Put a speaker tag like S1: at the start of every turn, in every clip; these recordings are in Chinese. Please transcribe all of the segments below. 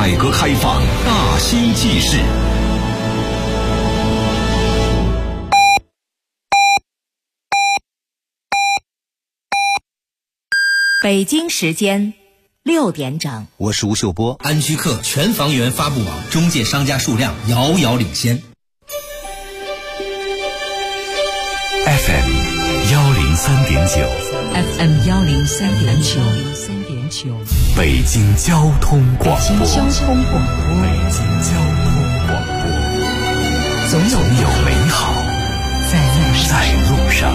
S1: 改革开放大新纪事。
S2: 北京时间6点整，
S3: 我是吴秀波。
S4: 安居客全房源发布网中介商家数量遥遥领先。
S1: FM 103.9
S2: FM 103.9，
S1: 北京交通广播。
S2: 北京交通广播，总有美好在路上。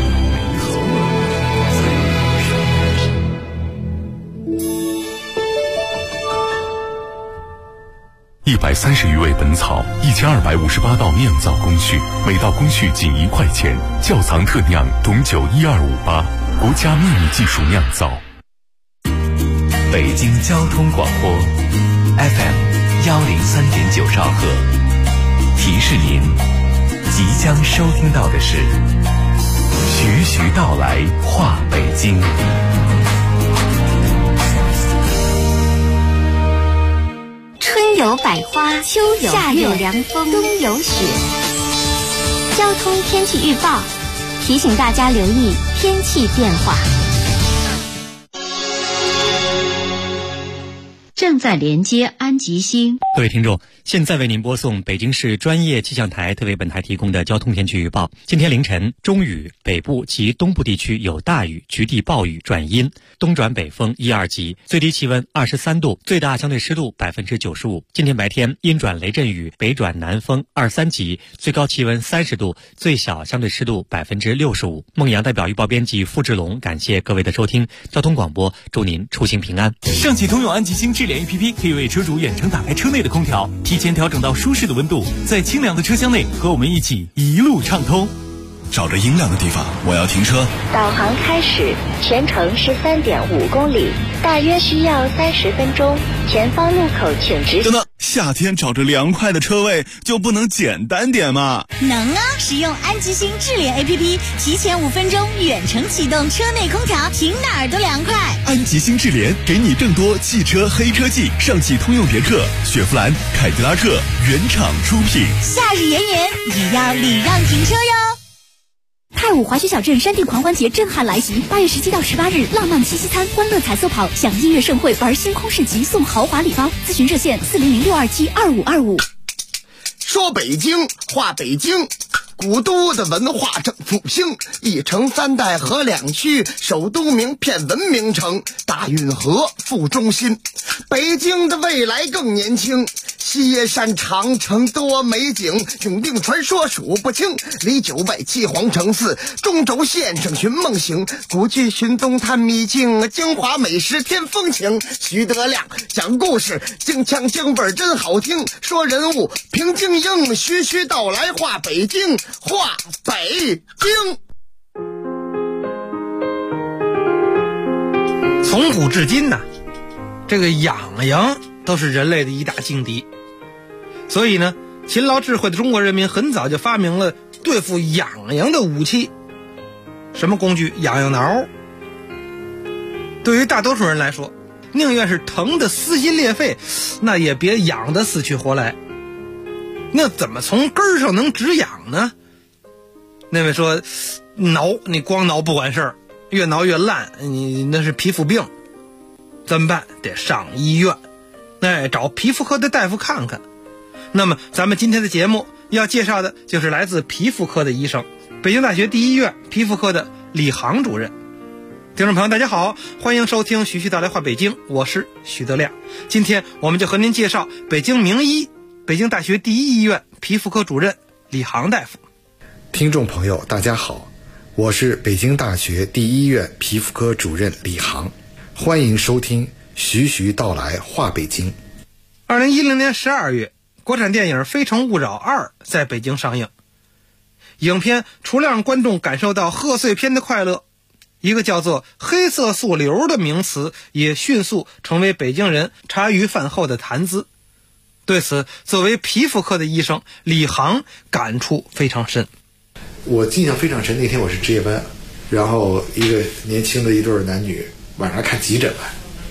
S1: 130余味本草，1258道酿造工序，每道工序仅1块钱。窖藏特酿董酒12588，国家秘密技术酿造。
S5: 北京交通广播 FM 103.9兆赫，提示您即将收听到的是徐徐道来话北京。
S6: 春有百花，秋有夏有凉风，冬有雪。交通天气预报提醒大家留意天气变化。
S7: 正在连接安吉星。
S8: 各位听众，现在为您播送北京市专业气象台特为本台提供的交通天气预报。今天凌晨，中雨，北部及东部地区有大雨，局地暴雨转阴，东转北风1、2级，最低气温23度，最大相对湿度95%。今天白天阴转雷阵雨，北转南风2、3级，最高气温30度，最小相对湿度65%。孟阳代表预报编辑付志龙感谢各位的收听，交通广播祝您出行平安。
S9: 上汽通用安吉星智联 APP 可以为车主远程打开车内的空调，提前调整到舒适的温度，在清凉的车厢内和我们一起一路畅通。
S10: 找着阴凉的地方，我要停车。
S6: 导航开始，全程是3.5公里，大约需要30分钟。前方路口请直。
S10: 等等，夏天找着凉快的车位就不能简单点吗？
S11: 能啊！使用安吉星智联 APP， 提前5分钟远程启动车内空调，停哪儿都凉快。
S10: 安吉星智联给你更多汽车黑科技，上汽通用别克、雪佛兰、凯迪拉克原厂出品。
S11: 夏日炎炎，也要礼让停车哟。
S12: 太武滑雪小镇山地狂欢节震撼来袭，8月17到18日，浪漫七夕餐、欢乐彩色跑，享音乐盛会，玩星空市集，送豪华礼包。咨询热线400-627-2525。
S13: 说北京话北京，古都的文化正复兴，一城3代合2区，首都名片文明城，大运河副中心。北京的未来更年轻，西山长城多美景，永定传说数不清，离9外7皇城4，中轴线上寻梦行，古剧寻踪探秘境，京华美食添风情。徐德亮讲故事，京腔京味真好听，说人物平静应，徐徐道来话北京，话北京。
S14: 从古至今呢，这个痒痒都是人类的一大劲敌，所以呢，勤劳智慧的中国人民很早就发明了对付痒痒的武器。什么工具？痒痒挠。对于大多数人来说，宁愿是疼得撕心裂肺，那也别痒得死去活来。那怎么从根儿上能止痒呢？那位说，挠你光挠不管事儿，越挠越烂，你那是皮肤病，怎么办？得上医院，找皮肤科的大夫看看。那么咱们今天的节目要介绍的就是来自皮肤科的医生，北京大学第一医院皮肤科的李航主任。听众朋友大家好，欢迎收听徐徐道来话北京，我是徐德亮。今天我们就和您介绍北京名医，北京大学第一医院皮肤科主任李航大夫。
S15: 听众朋友大家好，我是北京大学第一医院皮肤科主任李航，欢迎收听徐徐道来话北京。
S14: 2010年12月，国产电影《非诚勿扰2》在北京上映。影片除了让观众感受到贺岁片的快乐，一个叫做黑色素瘤的名词也迅速成为北京人茶余饭后的谈资。对此，作为皮肤科的医生，李航感触非常深。
S15: 我印象非常深，那天我是值夜班，然后一个年轻的一对男女晚上看急诊来，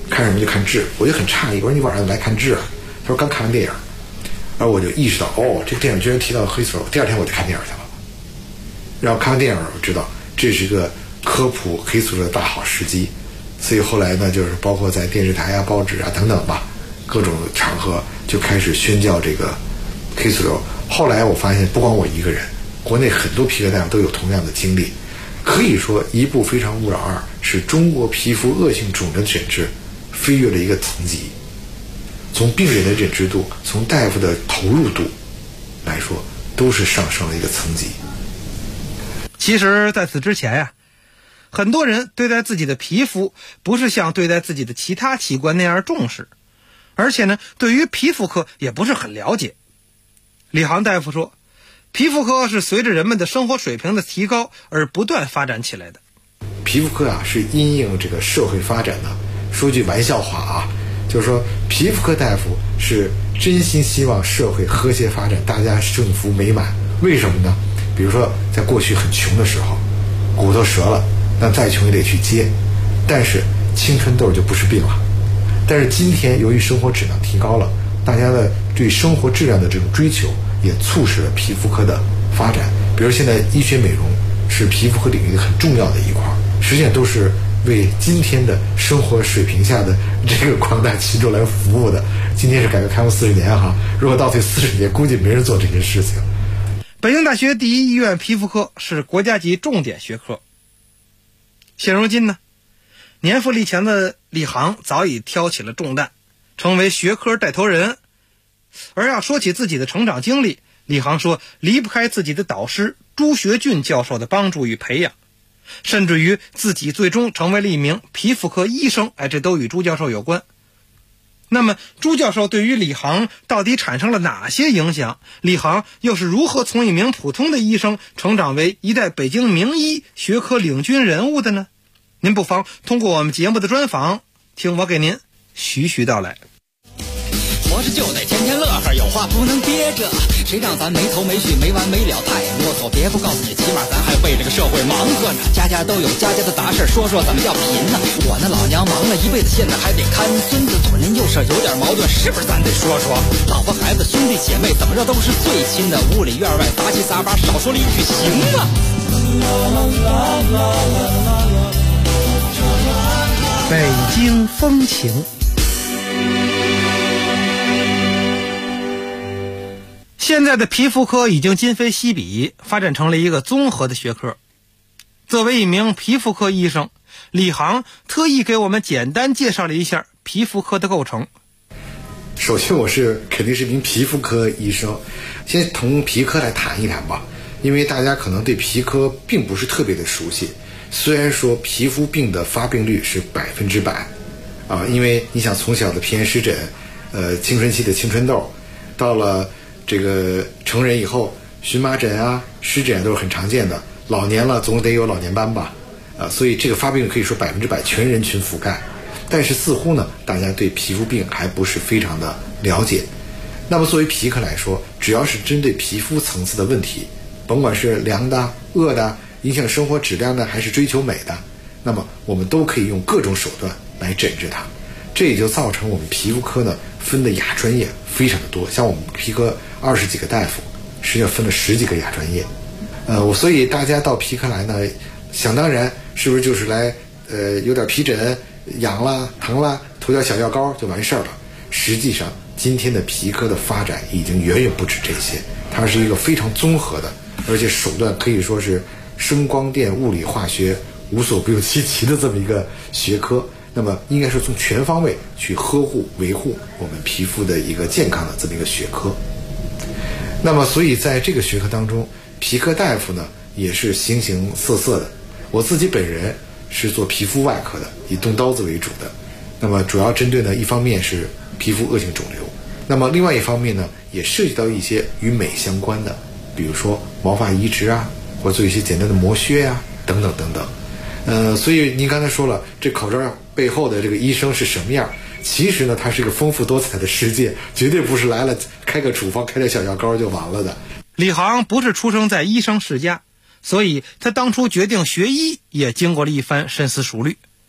S15: 看什么就看痣，我就很诧异，我说你晚上来看痣啊？他说刚看完电影，然后我就意识到，这个电影居然提到黑丝绸，第二天我就看电影去了。然后看完电影，我知道这是一个科普黑丝绸的大好时机，所以后来呢，就是包括在电视台啊、报纸啊等等吧，各种场合就开始宣教这个黑丝绸。后来我发现，不光我一个人，国内很多皮革大夫都有同样的经历。可以说，一部《非诚勿扰2》使中国皮肤恶性肿瘤诊治飞跃了一个层级。从病人的认知度，从大夫的投入度来说，都是上升了一个层级。
S14: 其实在此之前呀，很多人对待自己的皮肤不是像对待自己的其他器官那样重视，而且呢，对于皮肤科也不是很了解。李航大夫说，皮肤科是随着人们的生活水平的提高而不断发展起来的。
S15: 皮肤科啊，是因应这个社会发展的。说句玩笑话啊，就是说皮肤科大夫是真心希望社会和谐发展，大家幸福美满。为什么呢？比如说在过去很穷的时候，骨头折了，那再穷也得去接，但是青春痘就不是病了。但是今天由于生活质量提高了，大家的对生活质量的这种追求也促使了皮肤科的发展。比如现在医学美容是皮肤科领域很重要的一块，实际上都是为今天的生活水平下的这个广大群众来服务的。今天是改革开放40年哈，如果倒退40年，估计没人做这些事情。
S14: 北京大学第一医院皮肤科是国家级重点学科。现如今呢，年富力强的李航早已挑起了重担，成为学科带头人。而要说起自己的成长经历，李航说离不开自己的导师朱学俊教授的帮助与培养，甚至于自己最终成为了一名皮肤科医生，这都与朱教授有关。那么朱教授对于李航到底产生了哪些影响？李航又是如何从一名普通的医生成长为一代北京名医学科领军人物的呢？您不妨通过我们节目的专访，听我给您徐徐道来。
S3: 活着就得天天乐呵，有话不能憋着，谁让咱没头没绪没完没了太啰嗦。别不告诉你，起码咱还为这个社会忙活着，家家都有家家的杂事，说说怎么叫贫呢？我那老娘忙了一辈子，现在还得看孙子，左邻右舍有点矛盾，是不是咱得说说？老婆孩子兄弟姐妹怎么着都是最亲的，屋里院外杂七杂八，少说了一句行吗？
S14: 北京风情。现在的皮肤科已经今非昔比，发展成了一个综合的学科。作为一名皮肤科医生，李航特意给我们简单介绍了一下皮肤科的构成。
S15: 首先我肯定是一名皮肤科医生，先从皮科来谈一谈吧，因为大家可能对皮科并不是特别的熟悉。虽然说皮肤病的发病率是100%啊，因为你想从小的皮炎湿疹，青春期的青春痘，到了这个成人以后，荨麻疹啊、湿疹都是很常见的。老年了总得有老年斑吧，所以这个发病率可以说100%全人群覆盖。但是似乎呢，大家对皮肤病还不是非常的了解。那么作为皮科来说，只要是针对皮肤层次的问题，甭管是凉的、恶的、影响生活质量的，还是追求美的，那么我们都可以用各种手段来诊治它。这也就造成我们皮肤科呢分的亚专业非常的多，像我们皮科20几个大夫，实际上分了10几个亚专业。所以大家到皮科来呢，想当然是不是就是来有点皮疹、痒啦、疼啦，涂点小药膏就完事儿了？实际上，今天的皮科的发展已经远远不止这些，它是一个非常综合的，而且手段可以说是声光电、物理、化学无所不用其极的这么一个学科。那么应该是从全方位去呵护维护我们皮肤的一个健康的这么一个学科。那么所以在这个学科当中，皮科大夫呢也是形形色色的。我自己本人是做皮肤外科的，以动刀子为主的。那么主要针对呢，一方面是皮肤恶性肿瘤，那么另外一方面呢，也涉及到一些与美相关的，比如说毛发移植啊，或者做一些简单的磨削啊，等等等等。所以您刚才说了，这口罩背后的这个医生是什么样？其实呢，它是一个丰富多彩的世界，绝对不是来了开个处方、开点小药膏就完了的。
S14: 李航不是出生在医生世家，所以他当初决定学医也经过了一番深思熟虑。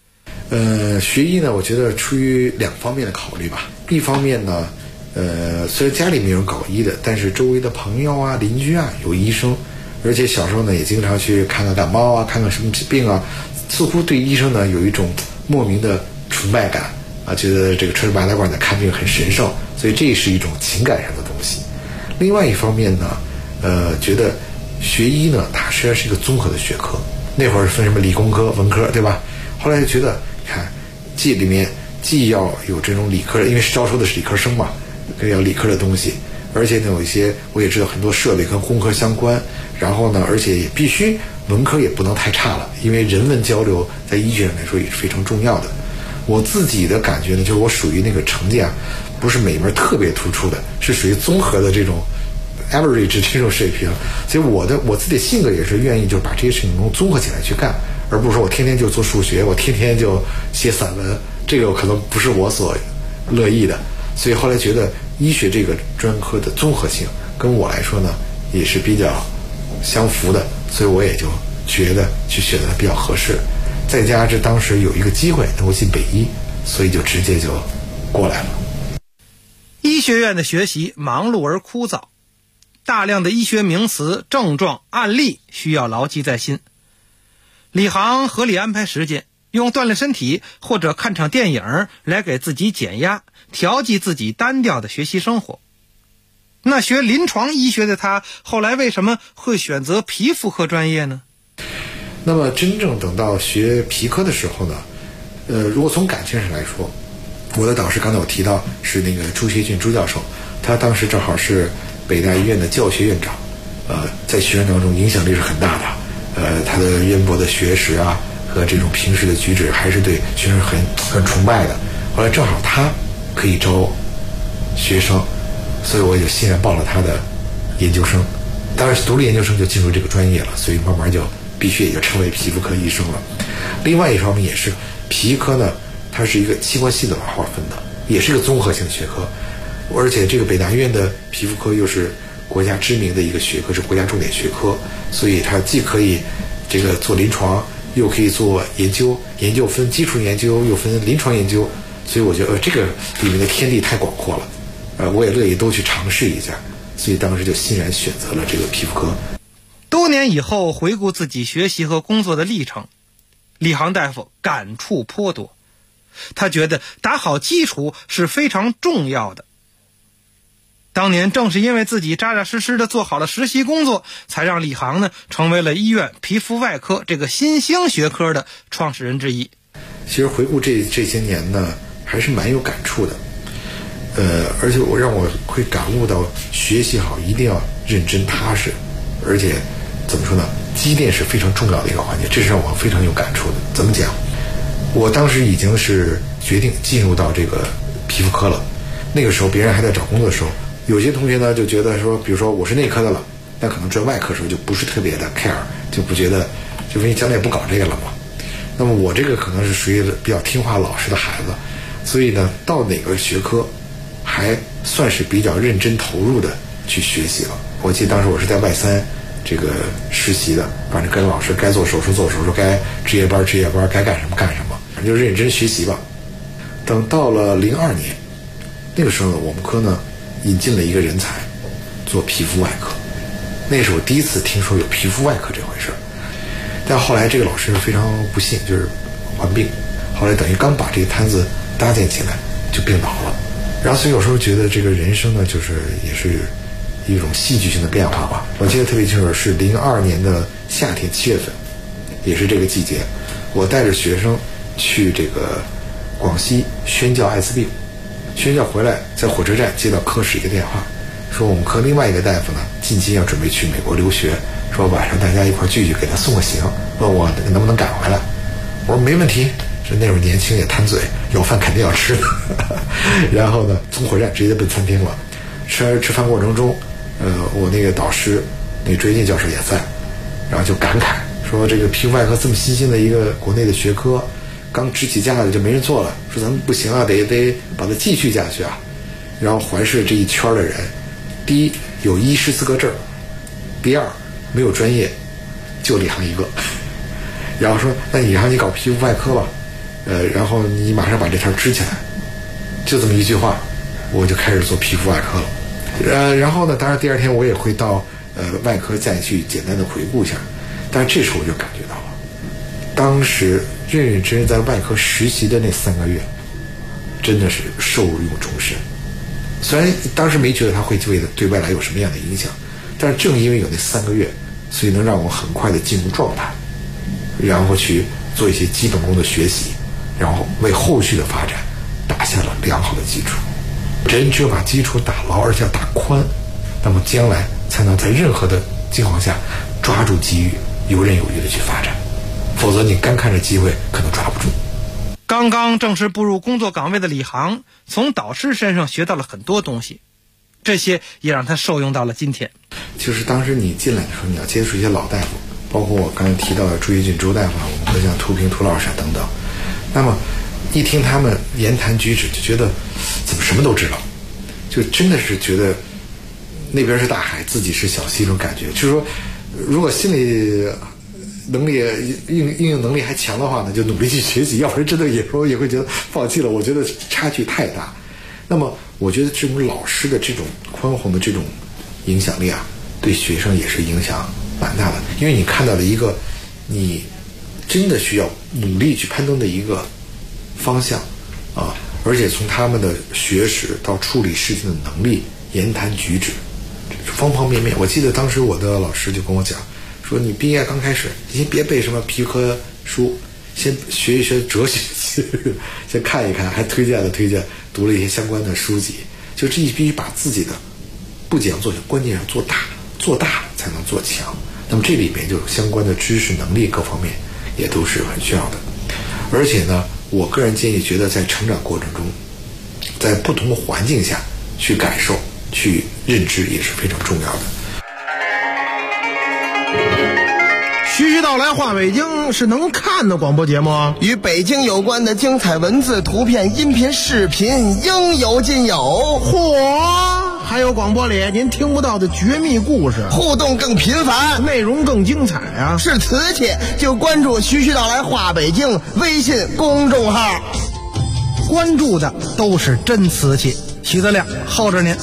S15: 学医呢，我觉得出于2方面的考虑吧。一方面呢，虽然家里没有人搞医的，但是周围的朋友啊、邻居啊有医生，而且小时候呢也经常去看看感冒啊、看看什么病啊，似乎对医生呢有一种莫名的崇拜感啊，觉得这个穿着白大褂在看病很神圣，所以这是一种情感上的东西。另外一方面呢，觉得学医呢，它实际上是一个综合的学科。那会儿分什么理工科、文科，对吧？后来就觉得，看，里面既要有这种理科的，因为招收的是理科生嘛，要理科的东西，而且呢有一些我也知道很多设备跟工科相关，然后呢，而且也必须文科也不能太差了，因为人文交流在医学上来说也是非常重要的。我自己的感觉呢，就是我属于那个成绩啊，不是每门特别突出的，是属于综合的这种 average 这种水平，所以我自己的性格也是愿意就把这些事情能综合起来去干，而不是说我天天就做数学，我天天就写散文，这个可能不是我所乐意的。所以后来觉得医学这个专科的综合性跟我来说呢也是比较相符的，所以我也就觉得去选择比较合适。再加之当时有一个机会能够进北医，所以就直接就过来了。
S14: 医学院的学习忙碌而枯燥，大量的医学名词、症状、案例需要牢记在心。李航合理安排时间，用锻炼身体或者看场电影来给自己减压，调剂自己单调的学习生活。那学临床医学的他，后来为什么会选择皮肤科专业呢？
S15: 那么真正等到学皮科的时候呢，如果从感情上来说，我的导师刚才我提到是那个朱学俊朱教授，他当时正好是北大医院的教学院长，在学院当中影响力是很大的，他的渊博的学识啊和这种平时的举止还是对学生很崇拜的。后来正好他可以招学生，所以我也就欣然报了他的研究生。当然读了研究生就进入这个专业了，所以慢慢就必须也就成为皮肤科医生了。另外一方面也是皮科呢，它是一个器官系的划分的，也是一个综合性学科，而且这个北大医院的皮肤科又是国家知名的一个学科，是国家重点学科，所以它既可以这个做临床，又可以做研究，研究分基础研究又分临床研究，所以我觉得这个里面的天地太广阔了，我也乐意都去尝试一下，所以当时就欣然选择了这个皮肤科。
S14: 多年以后回顾自己学习和工作的历程，李航大夫感触颇多。他觉得打好基础是非常重要的。当年正是因为自己扎扎实实的做好了实习工作，才让李航呢成为了医院皮肤外科这个新兴学科的创始人之一。
S15: 其实回顾这些年呢，还是蛮有感触的。而且让我会感悟到学习好一定要认真踏实，而且怎么说呢，积淀是非常重要的一个环节，这是让我非常有感触的。怎么讲？我当时已经是决定进入到这个皮肤科了，那个时候别人还在找工作的时候，有些同学呢就觉得说，比如说我是内科的了，那可能转外科的时候就不是特别的 care， 就不觉得，就因为将来也不搞这个了嘛。那么我这个可能是属于比较听话老实的孩子，所以呢到哪个学科还算是比较认真投入的去学习了。我记得当时我是在外三这个实习的，反正跟老师该做手术做手术，该值夜班该干什么干什么，反正就认真学习吧。等到了02年，那个时候我们科呢引进了一个人才做皮肤外科，那是我第一次听说有皮肤外科这回事。但后来这个老师非常不幸，就是患病，后来等于刚把这个摊子搭建起来就病倒了。然后所以有时候觉得这个人生呢，就是也是一种戏剧性的变化吧。我记得特别清楚，是02年的夏天7月份，也是这个季节，我带着学生去这个广西宣教艾滋病，宣教回来，在火车站接到科室一个电话，说我们科另外一个大夫呢近期要准备去美国留学，说晚上大家一块聚聚，给他送个行，问我能不能赶回来。我说没问题，是那会儿年轻也贪嘴，有饭肯定要吃的然后呢从火车站直接奔餐厅了。吃饭过程中我那个导师那个朱学教授也在，然后就感慨说这个皮肤外科这么新兴的一个国内的学科，刚支起架子就没人做了，说咱们不行啊，得把它继续下去啊。然后环视这一圈的人，第一有医师资格证，第二没有专业，就李航一个。然后说那李航你搞皮肤外科吧， 然后你马上把这条支起来，就这么一句话，我就开始做皮肤外科了。然后呢，当然第二天我也会到外科再去简单的回顾一下，但是这时候我就感觉到了，当时认认真真在外科实习的那3个月，真的是受用终身。虽然当时没觉得它会对未来有什么样的影响，但是正因为有那3个月，所以能让我很快的进入状态，然后去做一些基本功的学习，然后为后续的发展打下了良好的基础。人只有把基础打牢，而且要打宽，那么将来才能在任何的情况下抓住机遇，游刃有余的去发展，否则你干看着机会可能抓不住。
S14: 刚刚正式步入工作岗位的李航，从导师身上学到了很多东西，这些也让他受用到了今天。
S15: 就是当时你进来的时候，你要接触一些老大夫，包括我刚才提到的朱一俊周大夫，我们都像涂平涂老师等等。那么一听他们言谈举止，就觉得怎么什么都知道，就真的是觉得那边是大海，自己是小溪，这种感觉。就是说，如果心理能力应用能力还强的话呢，就努力去学习，要不然真的有时候也会觉得放弃了。我觉得差距太大。那么我觉得这种老师的这种宽宏的这种影响力啊，对学生也是影响蛮大的，因为你看到了一个你真的需要努力去攀登的一个方向啊，而且从他们的学识到处理事情的能力、言谈举止，方方面面。我记得当时我的老师就跟我讲说，你毕业刚开始，你先别背什么皮科书，先学一学哲学，先看一看，还推荐读了一些相关的书籍。就这必须把自己的不讲做小，关键是做大才能做强。那么这里面就有相关的知识能力各方面也都是很需要的。而且呢，我个人建议，觉得在成长过程中，在不同的环境下去感受、去认知也是非常重要的。
S16: 徐徐道来话北京是能看的广播节目，
S13: 与北京有关的精彩文字、图片、音频、视频应有尽有。
S16: 嚯！还有广播里您听不到的绝密故事，
S13: 互动更频繁，
S16: 内容更精彩啊！
S13: 是瓷器就关注徐徐道来话北京微信公众号，
S16: 关注的都是真瓷器。徐德亮候着您。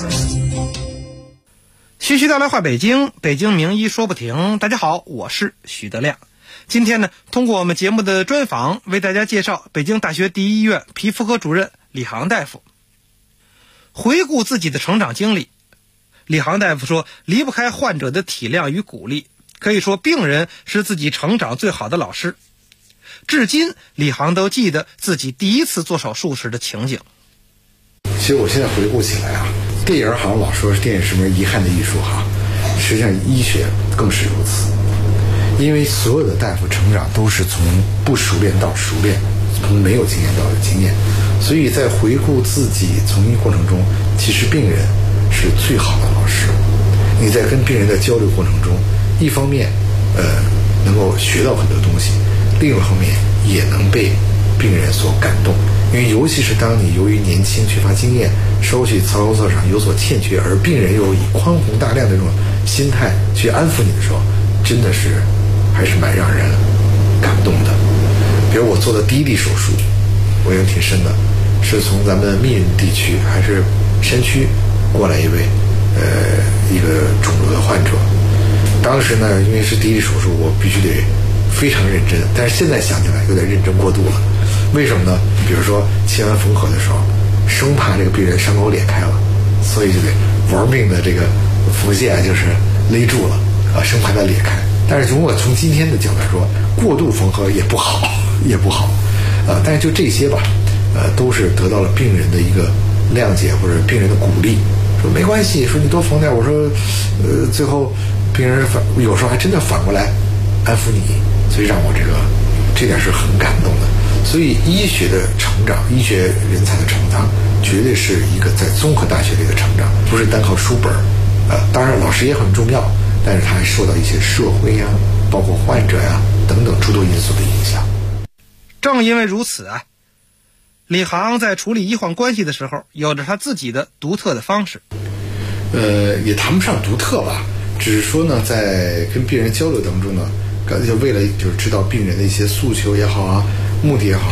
S14: 徐徐道来话北京，北京名医说不停。大家好，我是徐德亮。今天呢，通过我们节目的专访，为大家介绍北京大学第一医院皮肤科主任李航大夫。回顾自己的成长经历，李航大夫说，离不开患者的体谅与鼓励，可以说病人是自己成长最好的老师。至今李航都记得自己第一次做手术时的情景。
S15: 其实我现在回顾起来啊，电影好像老说是电影是门遗憾的艺术哈，实际上医学更是如此。因为所有的大夫成长都是从不熟练到熟练，从没有经验到有经验，所以在回顾自己从医过程中，其实病人是最好的老师。你在跟病人的交流过程中，一方面能够学到很多东西，另一方面也能被病人所感动。因为尤其是当你由于年轻缺乏经验，稍许操作上有所欠缺，而病人又以宽宏大量的这种心态去安抚你的时候，真的是还是蛮让人感动的。比如我做的第一例手术，我印象挺深的，是从咱们密云地区还是山区过来一位一个肿瘤的患者。当时呢，因为是第一例手术，我必须得非常认真，但是现在想起来有点认真过度了。为什么呢？比如说切完缝合的时候，生怕这个病人伤口裂开了，所以就得玩命的这个缝线就是勒住了啊，生怕它裂开。但是如果从今天的角度来说，过度缝合也不好，但是就这些吧，都是得到了病人的一个谅解或者病人的鼓励，说没关系，说你多缝点。我说，最后病人有时候还真的反过来安抚你，所以让我这点是很感动的。所以医学的成长，医学人才的成长，绝对是一个在综合大学里的成长，不是单靠书本。当然老师也很重要，但是他还受到一些社会呀，包括患者呀等等诸多因素的影响。
S14: 正因为如此啊，李航在处理医患关系的时候，有着他自己的独特的方式。
S15: 也谈不上独特吧，只是说呢，在跟病人交流当中呢，就为了就是知道病人的一些诉求也好啊，目的也好呢，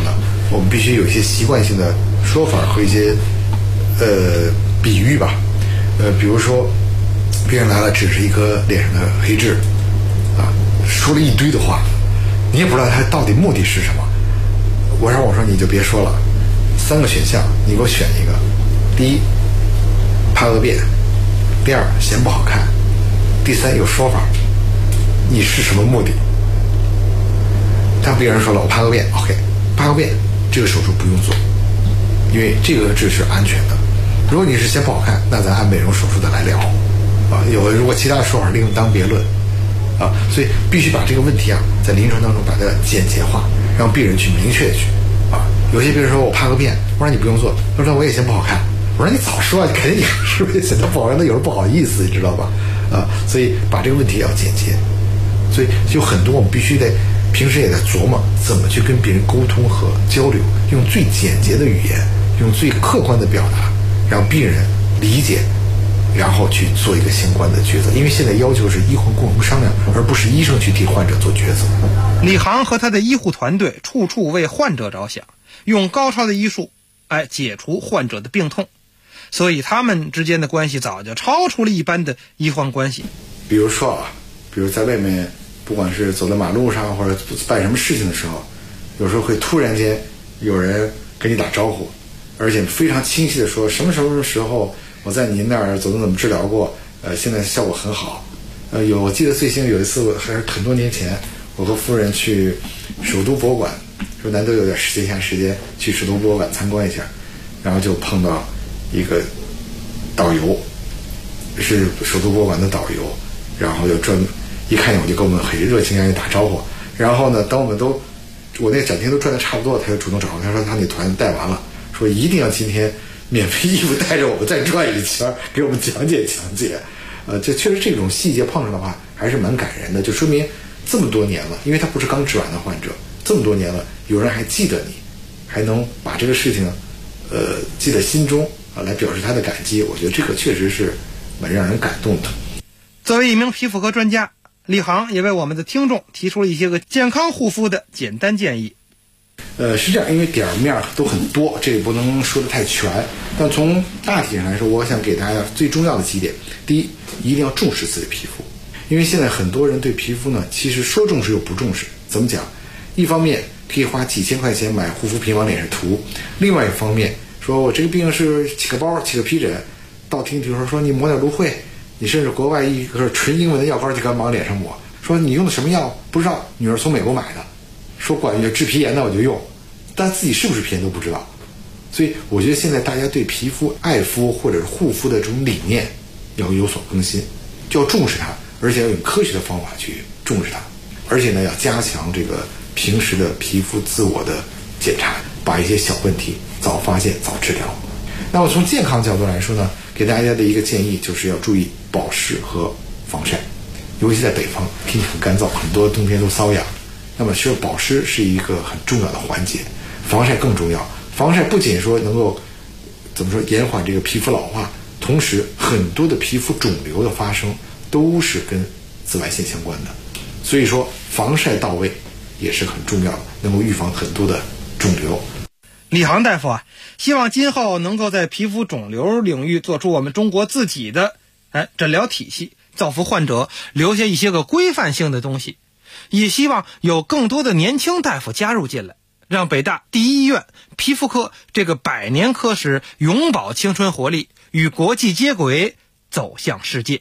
S15: 我们必须有一些习惯性的说法和一些比喻吧。比如说病人来了，指着一颗脸上的黑痣啊，说了一堆的话，你也不知道他到底目的是什么。我说你就别说了，3个选项你给我选一个。第一，怕恶变；第二，嫌不好看；第三，有说法。你是什么目的？但病人说了，我怕恶变。OK， 怕恶变，这个手术不用做，因为这个痣是安全的。如果你是嫌不好看，那咱按美容手术的来聊啊。如果其他的说法另当别论啊。所以必须把这个问题啊，在临床当中把它简洁化，让病人去明确去啊。有些病人说我怕恶变，我说你不用做，他说我也嫌不好看。我说你早说，肯定你是不是显得不好看？那有人不好意思，你知道吧？啊，所以把这个问题要简洁。所以有很多我们必须得平时也在琢磨怎么去跟别人沟通和交流，用最简洁的语言，用最客观的表达，让病人理解，然后去做一个相关的抉择。因为现在要求是医患共同商量，而不是医生去替患者做抉择。
S14: 李航和他的医护团队处处为患者着想，用高超的医术解除患者的病痛，所以他们之间的关系早就超出了一般的医患关系。
S15: 比如在外面，不管是走在马路上或者办什么事情的时候，有时候会突然间有人跟你打招呼，而且非常清晰的说什么时候我在您那儿怎么治疗过，现在效果很好。我记得最新有一次还是很多年前，我和夫人去首都博物馆，说难得有点时间去首都博物馆参观一下，然后就碰到一个导游，是首都博物馆的导游，然后就一看见我就跟我们很热情地打招呼。然后呢，当我那展厅都转得差不多，他就主动找我，他说他那团带完了，说一定要今天免费义务带着我们再转一圈，给我们讲解。这确实这种细节碰上的话还是蛮感人的，就说明这么多年了，因为他不是刚治完的患者，这么多年了，有人还记得你，还能把这个事情记在心中来表示他的感激，我觉得这个确实是蛮让人感动的。
S14: 作为一名皮肤科专家，李航也为我们的听众提出了一些个健康护肤的简单建议。
S15: 是这样，因为点面都很多，这也不能说得太全，但从大体上来说，我想给大家最重要的几点。第一，一定要重视自己的皮肤，因为现在很多人对皮肤呢，其实说重视又不重视。怎么讲？一方面可以花几千块钱买护肤品往脸上涂，另外一方面说我这个病是起个包起个皮疹，道听途说你抹点芦荟，你甚至国外一个纯英文的药膏就敢往脸上抹，说你用的什么药不知道，女儿从美国买的，说管治皮炎的我就用，但自己是不是皮炎都不知道。所以我觉得现在大家对皮肤爱肤或者是护肤的这种理念要有所更新，就要重视它，而且要用科学的方法去重视它，而且呢要加强这个平时的皮肤自我的检查，把一些小问题早发现早治疗。那么从健康角度来说呢，给大家的一个建议就是要注意保湿和防晒，尤其在北方天气很干燥，很多冬天都瘙痒，那么需要保湿是一个很重要的环节，防晒更重要。防晒不仅说能够延缓这个皮肤老化，同时很多的皮肤肿瘤的发生都是跟紫外线相关的，所以说防晒到位也是很重要的，能够预防很多的肿瘤。
S14: 李航大夫希望今后能够在皮肤肿瘤领域做出我们中国自己的诊疗体系，造福患者，留下一些个规范性的东西，也希望有更多的年轻大夫加入进来，让北大第一医院皮肤科这个100年科室永葆青春活力，与国际接轨，走向世界。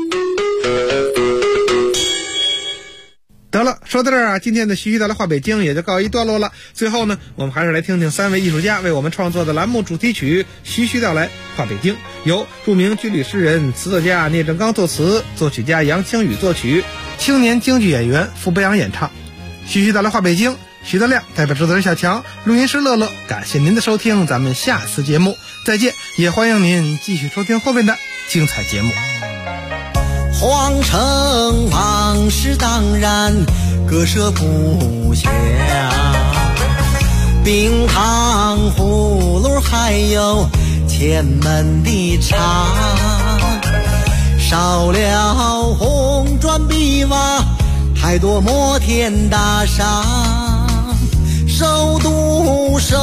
S14: 得了，说到这儿今天的徐徐带来话北京也就告一段落了。最后呢，我们还是来听听3位艺术家为我们创作的栏目主题曲《徐徐带来话北京》，由著名军旅诗人、词作家聂政刚作词，作曲家杨清宇作曲，青年京剧演员傅北阳演唱。徐徐带来话北京，徐德亮代表制作人小强，录音师乐乐，感谢您的收听，咱们下次节目再见，也欢迎您继续收听后面的精彩节目。
S17: 皇城往事当然割舍不下，冰糖葫芦还有前门的茶，少了红砖碧瓦，太多摩天大厦， 首都，首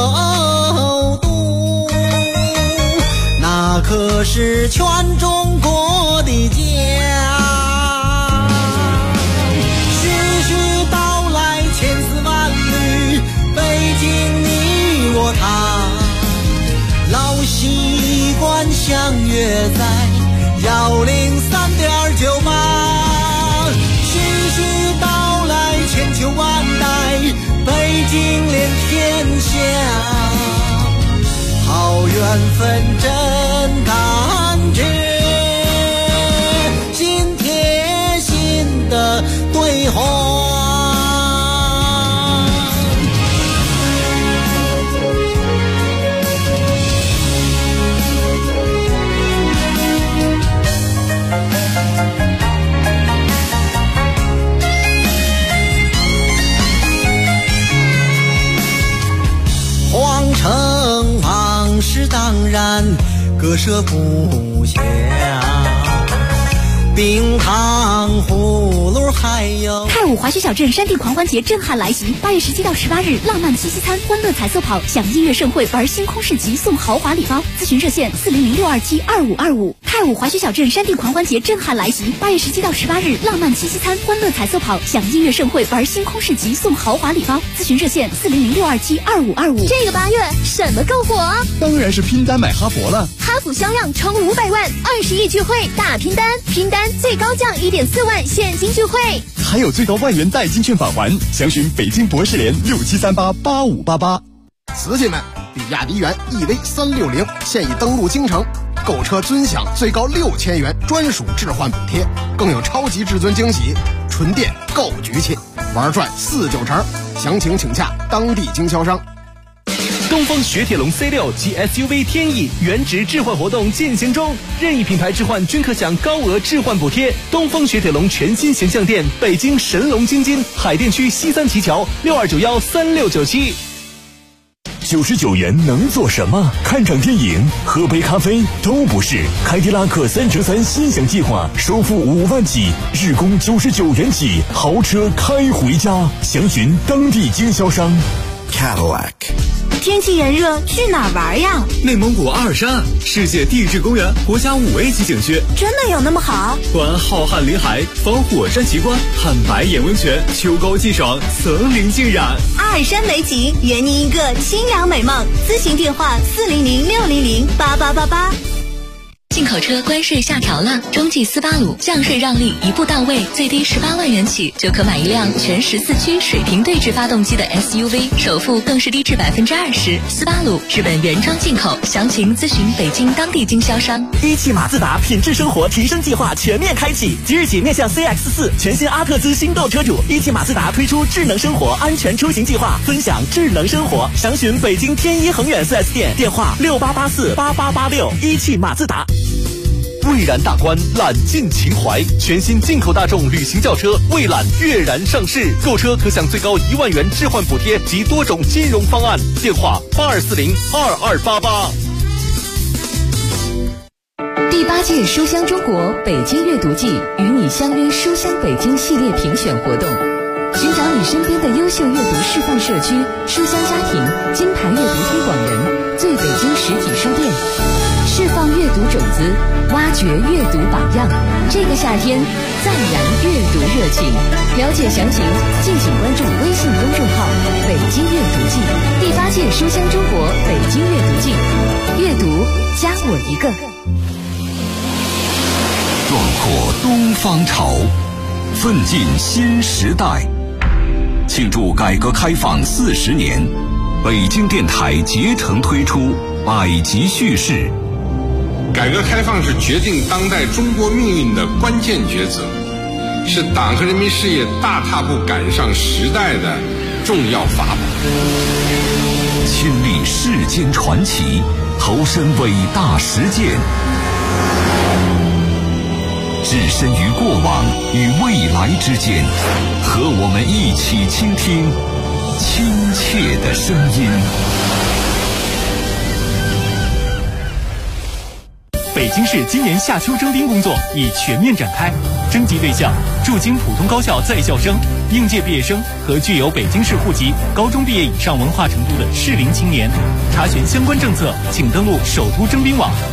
S17: 都，那可是全中国的家。徐徐道来千丝万缕，北京你我他，老习惯相约在103.98。千秋万代，北京连天下，好缘分真感觉，心贴心的对话。往事当然割舍不下，冰糖葫芦还有。
S12: 太武滑雪小镇山地狂欢节震撼来袭，8月17到18日，浪漫七夕餐、欢乐彩色跑、享音乐盛会、玩星空市集送豪华礼包。咨询热线400-627-2525。太武滑雪小镇山地狂欢节震撼来袭，8月17到18日，浪漫七夕餐、欢乐彩色跑、享音乐盛会、玩星空市集送豪华礼包。咨询热线400-627-2525。
S18: 这个8月什么够火？
S10: 当然是拼单买哈佛了。
S18: 哈弗销量冲500万，20亿聚会大拼单，拼单最高降1.4万现金聚会，
S10: 还有最高万元代金券返还。详询北京博士联67388588。
S13: 瓷器们，比亚迪元 EV360现已登陆京城，购车尊享最高6000元专属置换补贴，更有超级至尊惊喜，纯电购局气，玩转4-9成。详情请洽当地经销商。
S19: 东风雪铁龙 C6 及 SUV 天翼原值置换活动进行中，任意品牌置换均可享高额置换补贴。东风雪铁龙全新形象店，北京神龙京津海淀区西三旗桥62913697。
S1: 99元能做什么？看场电影、喝杯咖啡都不是。凯迪拉克3乘3心享计划，首付5万起，日供99元起，豪车开回家。详询当地经销商。
S10: Cadillac。
S11: 天气炎热，去哪儿玩呀？
S20: 内蒙古阿尔山，世界地质公园，国家5A级景区。
S11: 真的有那么好？
S20: 环浩瀚林海，访火山奇观，看白眼温泉，秋高气爽，层林尽染。
S11: 阿尔山美景，圆你一个清凉美梦。咨询电话400-600-8888。
S21: 进口车关税下调了，中际斯巴鲁降税让利一步到位，最低18万元起就可买一辆全14驱水平对置发动机的 SUV， 首付更是低至20%。斯巴鲁日本原装进口，详情咨询北京当地经销商。
S22: 一汽马自达品质生活提升计划全面开启，即日起面向 CX-4 全新阿特兹新购车主，一汽马自达推出智能生活安全出行计划，分享智能生活。详询北京天一恒远 4S 店，电话68848886。一汽马自达。
S19: 蔚然大观揽尽情怀，全新进口大众旅行轿车蔚揽跃然上市，购车可享最高1万元置换补贴及多种金融方案。电话82402288。
S21: 第8届书香中国北京阅读季与你相约书香北京系列评选活动，寻找你身边的优秀阅读示范社区、书香家庭、金牌阅读推广人、最北京实体书店，释放阅读种子，挖掘阅读榜样。这个夏天，再燃阅读热情。了解详情，敬请关注微信公众号“北京阅读季”。第8届书香中国北京阅读季，阅读加我一个。
S1: 壮阔东方潮，奋进新时代。庆祝改革开放40年，北京电台竭诚推出百集叙事。
S23: 改革开放是决定当代中国命运的关键抉择，是党和人民事业大踏步赶上时代的重要法宝。
S1: 亲历世间传奇，投身伟大实践，置身于过往与未来之间，和我们一起倾听亲切的声音。
S9: 北京市今年夏秋征兵工作已全面展开，征集对象驻京普通高校在校生、应届毕业生和具有北京市户籍、高中毕业以上文化程度的适龄青年。查询相关政策，请登录首都征兵网